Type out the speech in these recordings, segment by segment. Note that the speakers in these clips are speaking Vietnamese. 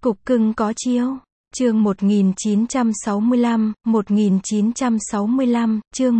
Cục cưng có chiêu. Chương 1965, chương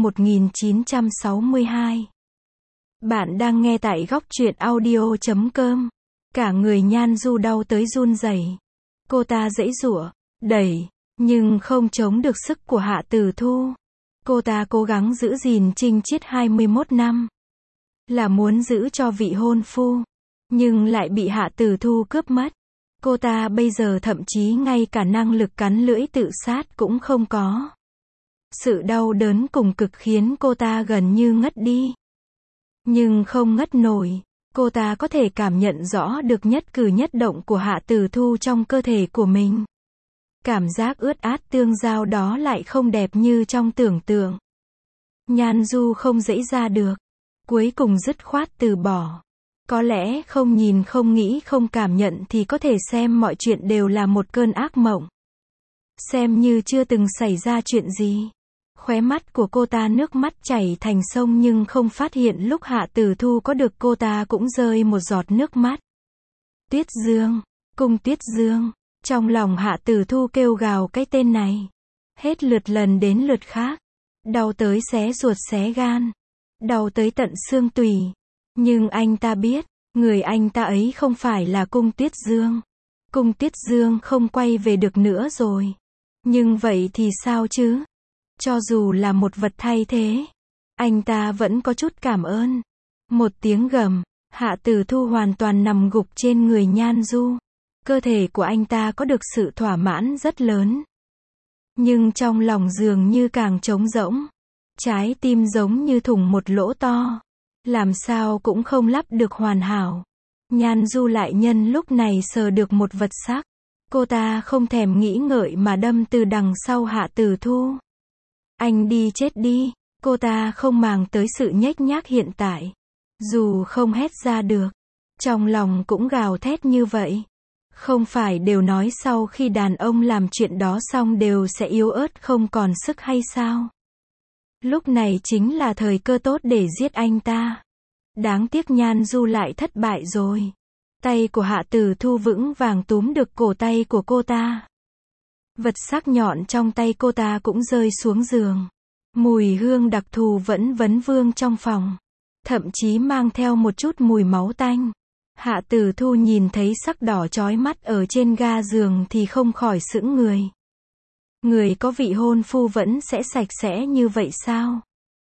1962. Bạn đang nghe tại góc truyện audio.com. Cả người Nhan Du đau tới run rẩy. Cô ta giãy giụa, đẩy, nhưng không chống được sức của Hạ Tử Thu. Cô ta cố gắng giữ gìn Trinh Chiết 21 năm. Là muốn giữ cho vị hôn phu, nhưng lại bị Hạ Tử Thu cướp mất. Cô ta bây giờ thậm chí ngay cả năng lực cắn lưỡi tự sát cũng không có. Sự đau đớn cùng cực khiến cô ta gần như ngất đi. Nhưng không ngất nổi, cô ta có thể cảm nhận rõ được nhất cử nhất động của Hạ Tử Thu trong cơ thể của mình. Cảm giác ướt át tương giao đó lại không đẹp như trong tưởng tượng. Nhan Du không giãy ra được, cuối cùng dứt khoát từ bỏ. Có lẽ không nhìn, không nghĩ, không cảm nhận thì có thể xem mọi chuyện đều là một cơn ác mộng. Xem như chưa từng xảy ra chuyện gì. Khóe mắt của cô ta nước mắt chảy thành sông nhưng không phát hiện lúc Hạ Tử Thu có được cô ta cũng rơi một giọt nước mắt. Tuyết Dương, cung Tuyết Dương. Trong lòng Hạ Tử Thu kêu gào cái tên này. Hết lượt lần đến lượt khác. Đau tới xé ruột xé gan. Đau tới tận xương tủy. Nhưng anh ta biết, người anh ta ấy không phải là cung Tuyết Dương. Cung Tuyết Dương không quay về được nữa rồi. Nhưng vậy thì sao chứ? Cho dù là một vật thay thế, anh ta vẫn có chút cảm ơn. Một tiếng gầm, Hạ Tử Thu hoàn toàn nằm gục trên người Nhan Du. Cơ thể của anh ta có được sự thỏa mãn rất lớn. Nhưng trong lòng dường như càng trống rỗng. Trái tim giống như thủng một lỗ to. Làm sao cũng không lắp được hoàn hảo. Nhan Du lại nhân lúc này sờ được một vật sắc. Cô ta không thèm nghĩ ngợi mà đâm từ đằng sau Hạ Tử Thu. Anh đi chết đi. Cô ta không màng tới sự nhếch nhác hiện tại. Dù không hét ra được, trong lòng cũng gào thét như vậy. Không phải đều nói sau khi đàn ông làm chuyện đó xong đều sẽ yếu ớt không còn sức hay sao? Lúc này chính là thời cơ tốt để giết anh ta. Đáng tiếc Nhan Du lại thất bại rồi. Tay của Hạ Tử Thu vững vàng túm được cổ tay của cô ta. Vật sắc nhọn trong tay cô ta cũng rơi xuống giường. Mùi hương đặc thù vẫn vấn vương trong phòng. Thậm chí mang theo một chút mùi máu tanh. Hạ Tử Thu nhìn thấy sắc đỏ chói mắt ở trên ga giường thì không khỏi sững người. Người có vị hôn phu vẫn sẽ sạch sẽ như vậy sao?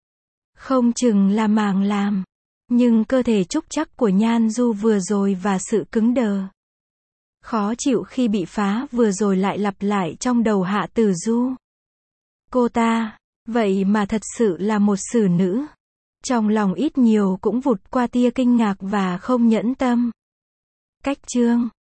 Không chừng là màng làm. Nhưng cơ thể trúc chắc của Nhan Du vừa rồi và sự cứng đờ, khó chịu khi bị phá vừa rồi lại lặp lại trong đầu Hạ Tử Du. Cô ta, vậy mà thật sự là một xử nữ. Trong lòng ít nhiều cũng vụt qua tia kinh ngạc và không nhẫn tâm. Cách chương